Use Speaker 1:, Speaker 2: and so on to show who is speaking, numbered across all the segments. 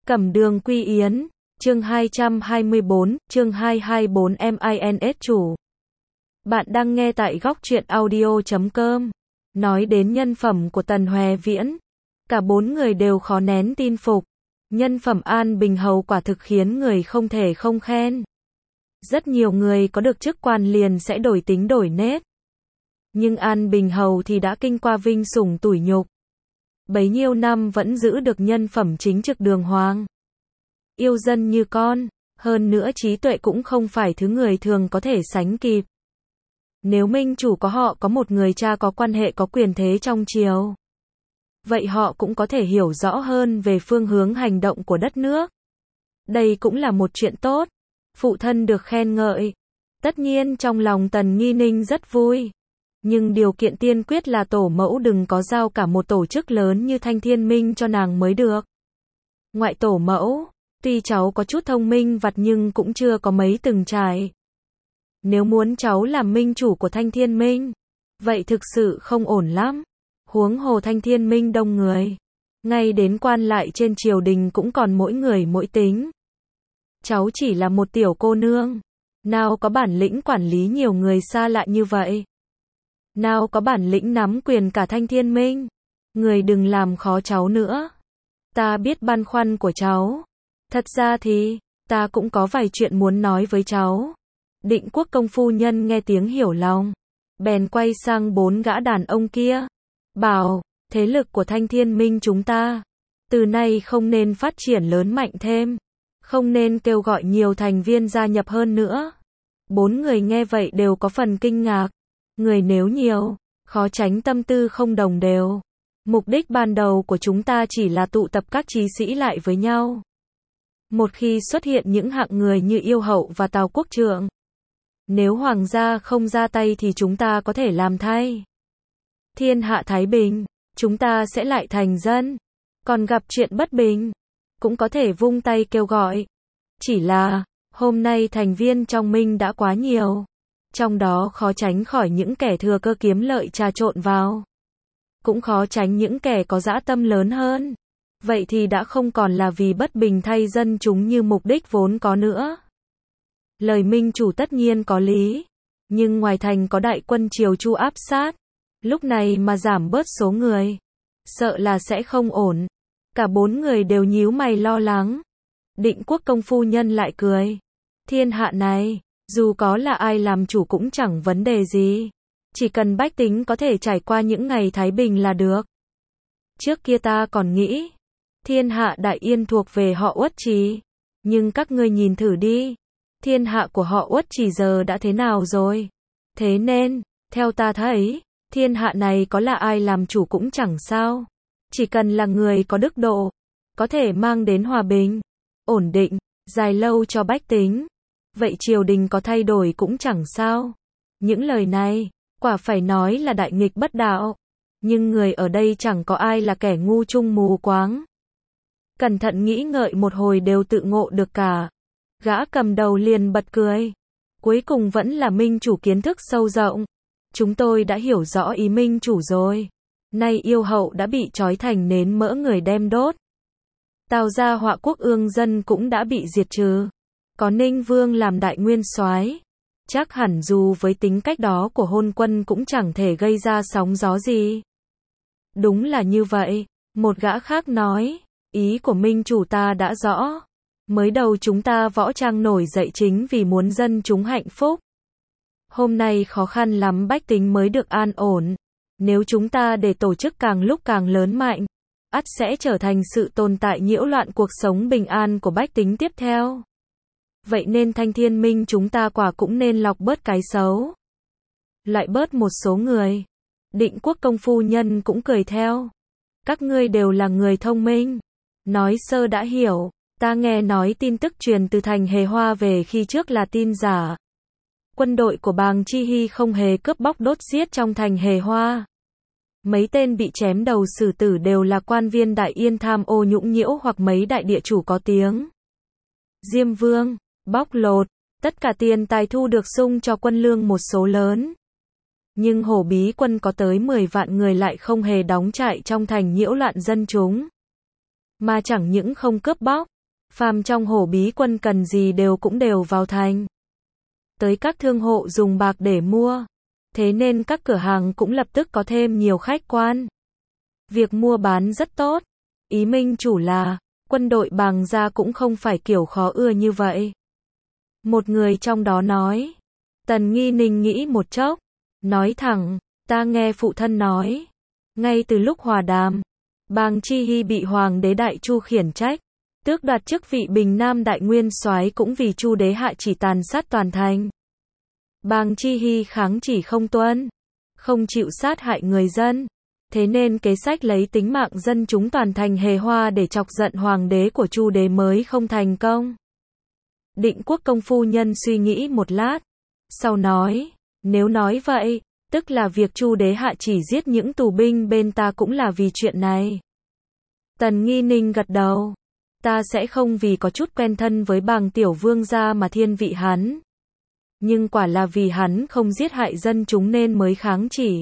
Speaker 1: Cẩm Đường Quy Yến, chương 224, chương 224 MINS chủ. Bạn đang nghe tại góc truyện audio.com. Nói đến nhân phẩm của Tần Hoè Viễn, cả bốn người đều khó nén tin phục. Nhân phẩm An Bình Hầu quả thực khiến người không thể không khen. Rất nhiều người có được chức quan liền sẽ đổi tính đổi nết. Nhưng An Bình Hầu thì đã kinh qua vinh sủng tủi nhục. Bấy nhiêu năm vẫn giữ được nhân phẩm chính trực đường hoàng. Yêu dân như con, hơn nữa trí tuệ cũng không phải thứ người thường có thể sánh kịp. Nếu minh chủ họ có một người cha có quan hệ có quyền thế trong triều, vậy họ cũng có thể hiểu rõ hơn về phương hướng hành động của đất nước. Đây cũng là một chuyện tốt. Phụ thân được khen ngợi. Tất nhiên trong lòng Tần Nghi Ninh rất vui. Nhưng điều kiện tiên quyết là tổ mẫu đừng có giao cả một tổ chức lớn như Thanh Thiên Minh cho nàng mới được. Ngoại tổ mẫu, tuy cháu có chút thông minh vặt nhưng cũng chưa có mấy từng trải. Nếu muốn cháu làm minh chủ của Thanh Thiên Minh, vậy thực sự không ổn lắm. Huống hồ Thanh Thiên Minh đông người. Ngay đến quan lại trên triều đình cũng còn mỗi người mỗi tính. Cháu chỉ là một tiểu cô nương. Nào có bản lĩnh quản lý nhiều người xa lạ như vậy. Nào có bản lĩnh nắm quyền cả Thanh Thiên Minh. Người đừng làm khó cháu nữa. Ta biết băn khoăn của cháu. Thật ra thì, ta cũng có vài chuyện muốn nói với cháu. Định Quốc công phu nhân nghe tiếng hiểu lòng. Bèn quay sang bốn gã đàn ông kia. Bảo, thế lực của Thanh Thiên Minh chúng ta, từ nay không nên phát triển lớn mạnh thêm. Không nên kêu gọi nhiều thành viên gia nhập hơn nữa. Bốn người nghe vậy đều có phần kinh ngạc. Người nếu nhiều, khó tránh tâm tư không đồng đều. Mục đích ban đầu của chúng ta chỉ là tụ tập các chí sĩ lại với nhau. Một khi xuất hiện những hạng người như Yêu Hậu và Tào Quốc Trượng, nếu hoàng gia không ra tay thì chúng ta có thể làm thay. Thiên hạ thái bình, chúng ta sẽ lại thành dân. Còn gặp chuyện bất bình, cũng có thể vung tay kêu gọi. Chỉ là, hôm nay thành viên trong Minh đã quá nhiều. Trong đó khó tránh khỏi những kẻ thừa cơ kiếm lợi trà trộn vào. Cũng khó tránh những kẻ có dã tâm lớn hơn. Vậy thì đã không còn là vì bất bình thay dân chúng như mục đích vốn có nữa. Lời minh chủ tất nhiên có lý. Nhưng ngoài thành có đại quân triều chu áp sát. Lúc này mà giảm bớt số người, sợ là sẽ không ổn. Cả bốn người đều nhíu mày lo lắng. Định Quốc công phu nhân lại cười. Thiên hạ này, dù có là ai làm chủ cũng chẳng vấn đề gì. Chỉ cần bách tính có thể trải qua những ngày thái bình là được. Trước kia ta còn nghĩ, thiên hạ đại yên thuộc về họ Uất Trì. Nhưng các ngươi nhìn thử đi. Thiên hạ của họ Uất Trì giờ đã thế nào rồi? Thế nên, theo ta thấy, thiên hạ này có là ai làm chủ cũng chẳng sao. Chỉ cần là người có đức độ, có thể mang đến hòa bình, ổn định, dài lâu cho bách tính. Vậy triều đình có thay đổi cũng chẳng sao. Những lời này, quả phải nói là đại nghịch bất đạo. Nhưng người ở đây chẳng có ai là kẻ ngu chung mù quáng. Cẩn thận nghĩ ngợi một hồi đều tự ngộ được cả. Gã cầm đầu liền bật cười. Cuối cùng vẫn là minh chủ kiến thức sâu rộng. Chúng tôi đã hiểu rõ ý minh chủ rồi. Nay Yêu Hậu đã bị trói thành nến mỡ người đem đốt. Tào gia Họa quốc ương dân cũng đã bị diệt trừ. Có Ninh Vương làm đại nguyên soái, chắc hẳn dù với tính cách đó của hôn quân cũng chẳng thể gây ra sóng gió gì. Đúng là như vậy, một gã khác nói, ý của minh chủ ta đã rõ. Mới đầu chúng ta võ trang nổi dậy chính vì muốn dân chúng hạnh phúc. Hôm nay khó khăn lắm bách tính mới được an ổn. Nếu chúng ta để tổ chức càng lúc càng lớn mạnh, ắt sẽ trở thành sự tồn tại nhiễu loạn cuộc sống bình an của bách tính tiếp theo. Vậy nên Thanh Thiên Minh chúng ta quả cũng nên lọc bớt cái xấu. Loại bớt một số người. Định Quốc công phu nhân cũng cười theo. Các ngươi đều là người thông minh. Nói sơ đã hiểu. Ta nghe nói tin tức truyền từ thành Hề Hoa về khi trước là tin giả. Quân đội của Bàng Chi Hy không hề cướp bóc đốt giết trong thành Hề Hoa. Mấy tên bị chém đầu xử tử đều là quan viên đại yên tham ô nhũng nhiễu hoặc mấy đại địa chủ có tiếng. Diêm Vương, bóc lột, tất cả tiền tài thu được sung cho quân lương một số lớn. Nhưng Hổ Bí quân có tới 10 vạn người lại không hề đóng trại trong thành nhiễu loạn dân chúng. Mà chẳng những không cướp bóc, Phàm trong Hổ Bí Quân cần gì cũng đều vào thành. Tới các thương hộ dùng bạc để mua. Thế nên các cửa hàng cũng lập tức có thêm nhiều khách quan. Việc mua bán rất tốt. Ý minh chủ là, quân đội Bàng gia cũng không phải kiểu khó ưa như vậy. Một người trong đó nói. Tần Nghi Ninh nghĩ một chốc. Nói thẳng, ta nghe phụ thân nói. Ngay từ lúc hòa đàm, Bàng Chi Hy bị Hoàng đế Đại Chu khiển trách. Tước đoạt chức vị Bình Nam Đại Nguyên Soái cũng vì Chu đế hạ chỉ tàn sát toàn thành. Bàng Chi Hy kháng chỉ không tuân, không chịu sát hại người dân. Thế nên kế sách lấy tính mạng dân chúng toàn thành hề hoa để chọc giận hoàng đế của Chu đế mới không thành công. Định Quốc công phu nhân suy nghĩ một lát, sau nói, nếu nói vậy, tức là việc Chu đế hạ chỉ giết những tù binh bên ta cũng là vì chuyện này. Tần Nghi Ninh gật đầu, ta sẽ không vì có chút quen thân với Bàng tiểu vương gia mà thiên vị hắn. Nhưng quả là vì hắn không giết hại dân chúng nên mới kháng chỉ.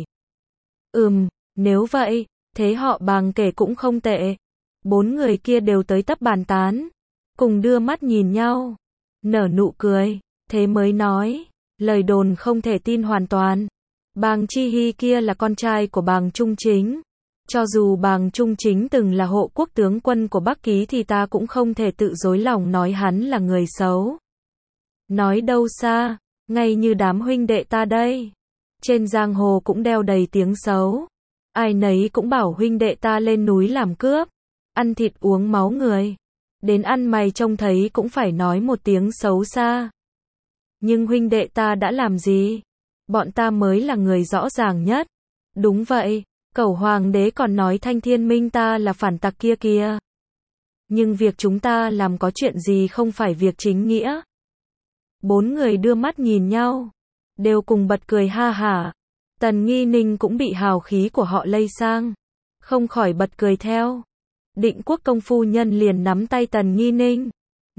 Speaker 1: Nếu vậy, thế họ Bàng kể cũng không tệ. Bốn người kia đều tới tấp bàn tán, cùng đưa mắt nhìn nhau, nở nụ cười, thế mới nói, lời đồn không thể tin hoàn toàn. Bàng Chi Hy kia là con trai của Bàng Trung Chính. Cho dù Bàng Trung Chính từng là hộ quốc tướng quân của Bắc Ký thì ta cũng không thể tự dối lòng nói hắn là người xấu. Nói đâu xa, ngay như đám huynh đệ ta đây. Trên giang hồ cũng đeo đầy tiếng xấu. Ai nấy cũng bảo huynh đệ ta lên núi làm cướp, ăn thịt uống máu người. Đến ăn mày trông thấy cũng phải nói một tiếng xấu xa. Nhưng huynh đệ ta đã làm gì? Bọn ta mới là người rõ ràng nhất. Đúng vậy, cẩu hoàng đế còn nói Thanh Thiên Minh ta là phản tặc kia kìa. Nhưng việc chúng ta làm có chuyện gì không phải việc chính nghĩa. Bốn người đưa mắt nhìn nhau, đều cùng bật cười ha hả. Tần Nghi Ninh cũng bị hào khí của họ lây sang, không khỏi bật cười theo. Định Quốc công phu nhân liền nắm tay Tần Nghi Ninh,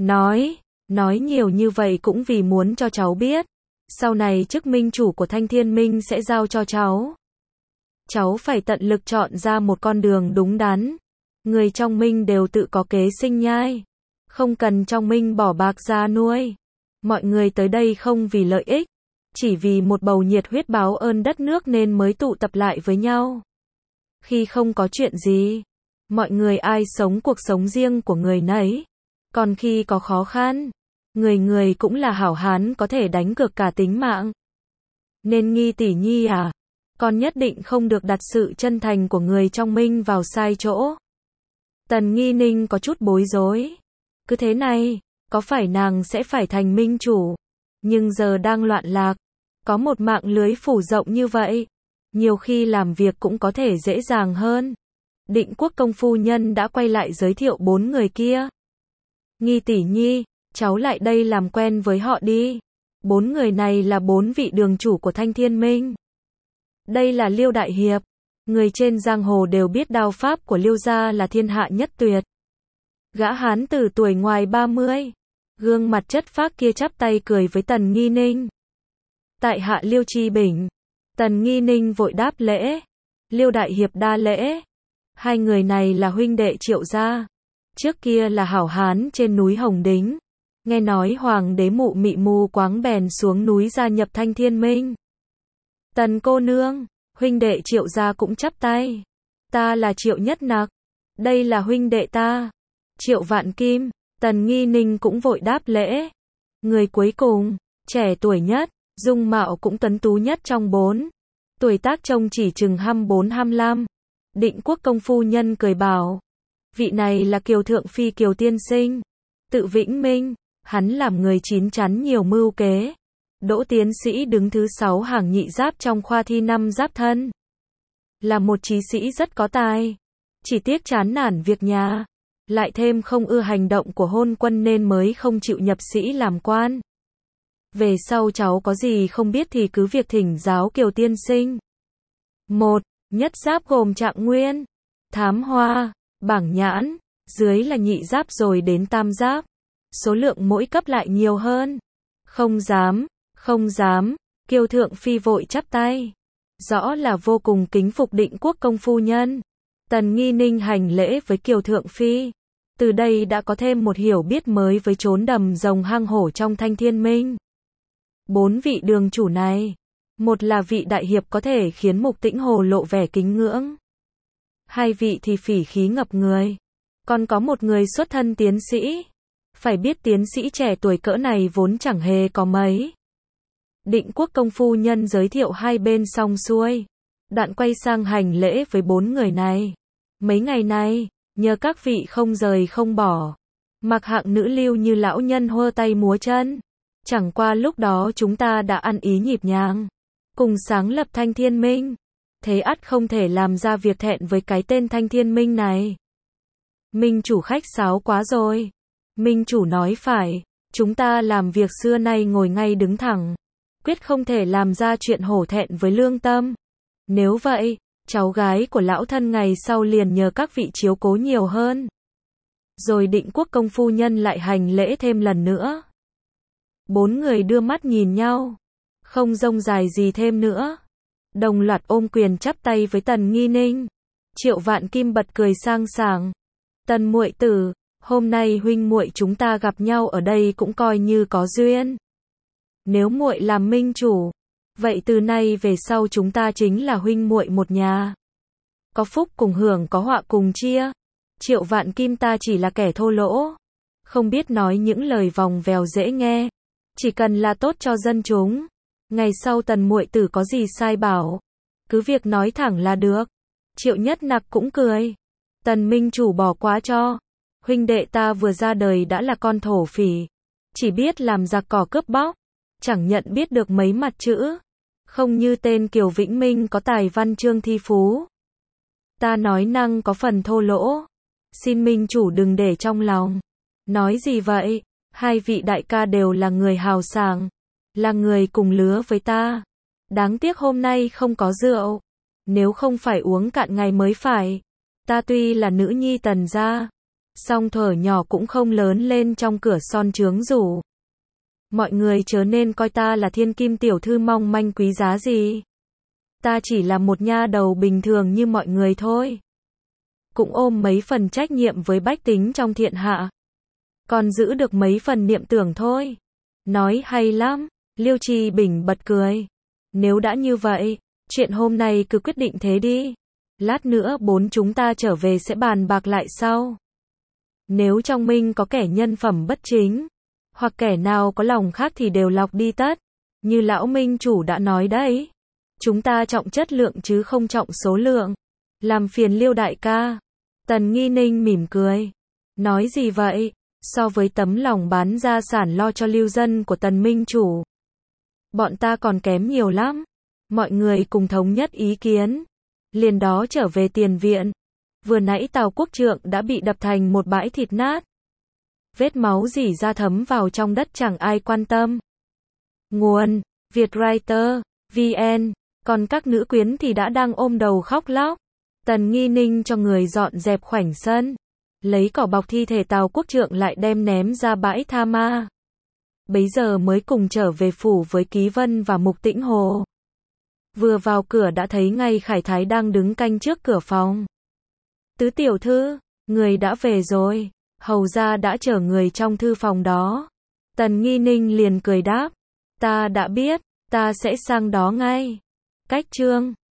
Speaker 1: nói nhiều như vậy cũng vì muốn cho cháu biết, sau này chức minh chủ của Thanh Thiên Minh sẽ giao cho cháu. Cháu phải tận lực chọn ra một con đường đúng đắn. Người trong Minh đều tự có kế sinh nhai, không cần trong Minh bỏ bạc ra nuôi. Mọi người tới đây không vì lợi ích, chỉ vì một bầu nhiệt huyết báo ơn đất nước nên mới tụ tập lại với nhau. Khi không có chuyện gì, mọi người ai sống cuộc sống riêng của người nấy. Còn khi có khó khăn, người người cũng là hảo hán có thể đánh cược cả tính mạng. Nên Nghi tỷ nhi à, con nhất định không được đặt sự chân thành của người trong Minh vào sai chỗ. Tần Nghi Ninh có chút bối rối. Cứ thế này, có phải nàng sẽ phải thành minh chủ? Nhưng giờ đang loạn lạc, có một mạng lưới phủ rộng như vậy, nhiều khi làm việc cũng có thể dễ dàng hơn. Định Quốc công phu nhân đã quay lại giới thiệu bốn người kia. Nghi tỷ nhi, cháu lại đây làm quen với họ đi. Bốn người này là bốn vị đường chủ của Thanh Thiên Minh. Đây là Liêu Đại Hiệp. Người trên giang hồ đều biết đao pháp của Liêu gia là thiên hạ nhất tuyệt. Gã hán tử tuổi ngoài 30, gương mặt chất phác kia chắp tay cười với Tần Nghi Ninh. Tại hạ Liêu Chi Bình. Tần Nghi Ninh vội đáp lễ. Liêu Đại Hiệp đa lễ. Hai người này là huynh đệ Triệu gia. Trước kia là hảo hán trên núi Hồng Đính. Nghe nói hoàng đế mụ mị mù quáng bèn xuống núi gia nhập Thanh Thiên Minh. Tần cô nương, huynh đệ Triệu gia cũng chắp tay. Ta là Triệu Nhất Nặc. Đây là huynh đệ ta, Triệu Vạn Kim. Tần Nghi Ninh cũng vội đáp lễ. Người cuối cùng, trẻ tuổi nhất, dung mạo cũng tuấn tú nhất trong bốn. Tuổi tác trông chỉ chừng 24-25. Định Quốc công phu nhân cười bảo. Vị này là Kiều Thượng Phi Kiều Tiên Sinh. Tự Vĩnh Minh, hắn làm người chín chắn nhiều mưu kế. Đỗ tiến sĩ đứng thứ 6 hàng nhị giáp trong khoa thi 5 giáp thân. Là một trí sĩ rất có tài. Chỉ tiếc chán nản việc nhà. Lại thêm không ưa hành động của hôn quân nên mới không chịu nhập sĩ làm quan. Về sau cháu có gì không biết thì cứ việc thỉnh giáo Kiều tiên sinh. 1. Nhất giáp gồm Trạng Nguyên, Thám Hoa, Bảng Nhãn, dưới là nhị giáp rồi đến tam giáp. Số lượng mỗi cấp lại nhiều hơn. Không dám, Kiều Thượng Phi vội chắp tay. Rõ là vô cùng kính phục Định Quốc công phu nhân. Tần Nghi Ninh hành lễ với Kiều Thượng Phi. Từ đây đã có thêm một hiểu biết mới với chốn đầm rồng hang hổ trong Thanh Thiên Minh. 4 vị đường chủ này. Một là vị đại hiệp có thể khiến Mục Tĩnh Hồ lộ vẻ kính ngưỡng. 2 vị thì phỉ khí ngập người. Còn có một người xuất thân tiến sĩ. Phải biết tiến sĩ trẻ tuổi cỡ này vốn chẳng hề có mấy. Định Quốc công phu nhân giới thiệu hai bên xong xuôi. Đoạn quay sang hành lễ với 4 người này. Mấy ngày nay, nhờ các vị không rời không bỏ. Mặc hạng nữ lưu như lão nhân hô tay múa chân. Chẳng qua lúc đó chúng ta đã ăn ý nhịp nhàng. Cùng sáng lập Thanh Thiên Minh. Thế ắt không thể làm ra việc thẹn với cái tên Thanh Thiên Minh này. Minh chủ khách sáo quá rồi. Minh chủ nói phải. Chúng ta làm việc xưa nay ngồi ngay đứng thẳng. Quyết không thể làm ra chuyện hổ thẹn với lương tâm. Nếu vậy, cháu gái của lão thân ngày sau liền nhờ các vị chiếu cố nhiều hơn. Rồi Định Quốc công phu nhân lại hành lễ thêm lần nữa. 4 người đưa mắt nhìn nhau. Không rông dài gì thêm nữa. Đồng loạt ôm quyền chắp tay với Tần Nghi Ninh. Triệu Vạn Kim bật cười sang sảng. Tần muội tử, hôm nay huynh muội chúng ta gặp nhau ở đây cũng coi như có duyên. Nếu muội làm minh chủ, vậy từ nay về sau chúng ta chính là huynh muội một nhà. Có phúc cùng hưởng, có họa cùng chia. Triệu Vạn Kim ta chỉ là kẻ thô lỗ, không biết nói những lời vòng vèo dễ nghe, chỉ cần là tốt cho dân chúng. Ngày sau Tần muội tử có gì sai bảo, cứ việc nói thẳng là được. Triệu Nhất Nặc cũng cười. Tần minh chủ bỏ qua cho. Huynh đệ ta vừa ra đời đã là con thổ phỉ, chỉ biết làm giặc cỏ cướp bóc, chẳng nhận biết được mấy mặt chữ. Không như tên Kiều Vĩnh Minh có tài văn chương thi phú. Ta nói năng có phần thô lỗ, xin minh chủ đừng để trong lòng. Nói gì vậy? Hai vị đại ca đều là người hào sảng, là người cùng lứa với ta. Đáng tiếc hôm nay không có rượu, nếu không phải uống cạn ngày mới phải. Ta tuy là nữ nhi Tần gia, song thuở nhỏ cũng không lớn lên trong cửa son trướng rủ. Mọi người chớ nên coi ta là thiên kim tiểu thư mong manh quý giá gì. Ta chỉ là một nha đầu bình thường như mọi người thôi. Cũng ôm mấy phần trách nhiệm với bách tính trong thiên hạ. Còn giữ được mấy phần niệm tưởng thôi. Nói hay lắm. Liêu Trì Bình bật cười. Nếu đã như vậy, chuyện hôm nay cứ quyết định thế đi. Lát nữa 4 chúng ta trở về sẽ bàn bạc lại sau. Nếu trong Minh có kẻ nhân phẩm bất chính, hoặc kẻ nào có lòng khác thì đều lọc đi tất. Như lão Minh chủ đã nói đấy. Chúng ta trọng chất lượng chứ không trọng số lượng. Làm phiền Liêu đại ca. Tần Nghi Ninh mỉm cười. Nói gì vậy? So với tấm lòng bán gia sản lo cho lưu dân của Tần Minh chủ, bọn ta còn kém nhiều lắm. Mọi người cùng thống nhất ý kiến. Liền đó trở về tiền viện. Vừa nãy Tào Quốc Trượng đã bị đập thành một bãi thịt nát. Vết máu rỉ ra thấm vào trong đất chẳng ai quan tâm. Nguồn: Vietwriter, VN. Còn các nữ quyến thì đã đang ôm đầu khóc lóc. Tần Nghi Ninh cho người dọn dẹp khoảnh sân. Lấy cỏ bọc thi thể Tào Quốc Trượng lại đem ném ra bãi tha ma. Bấy giờ mới cùng trở về phủ với Ký Vân và Mục Tĩnh Hồ. Vừa vào cửa đã thấy ngay Khải Thái đang đứng canh trước cửa phòng. Tứ tiểu thư, người đã về rồi. Hầu gia đã chở người trong thư phòng đó. Tần Nghi Ninh liền cười đáp. Ta đã biết, ta sẽ sang đó ngay. Cách chương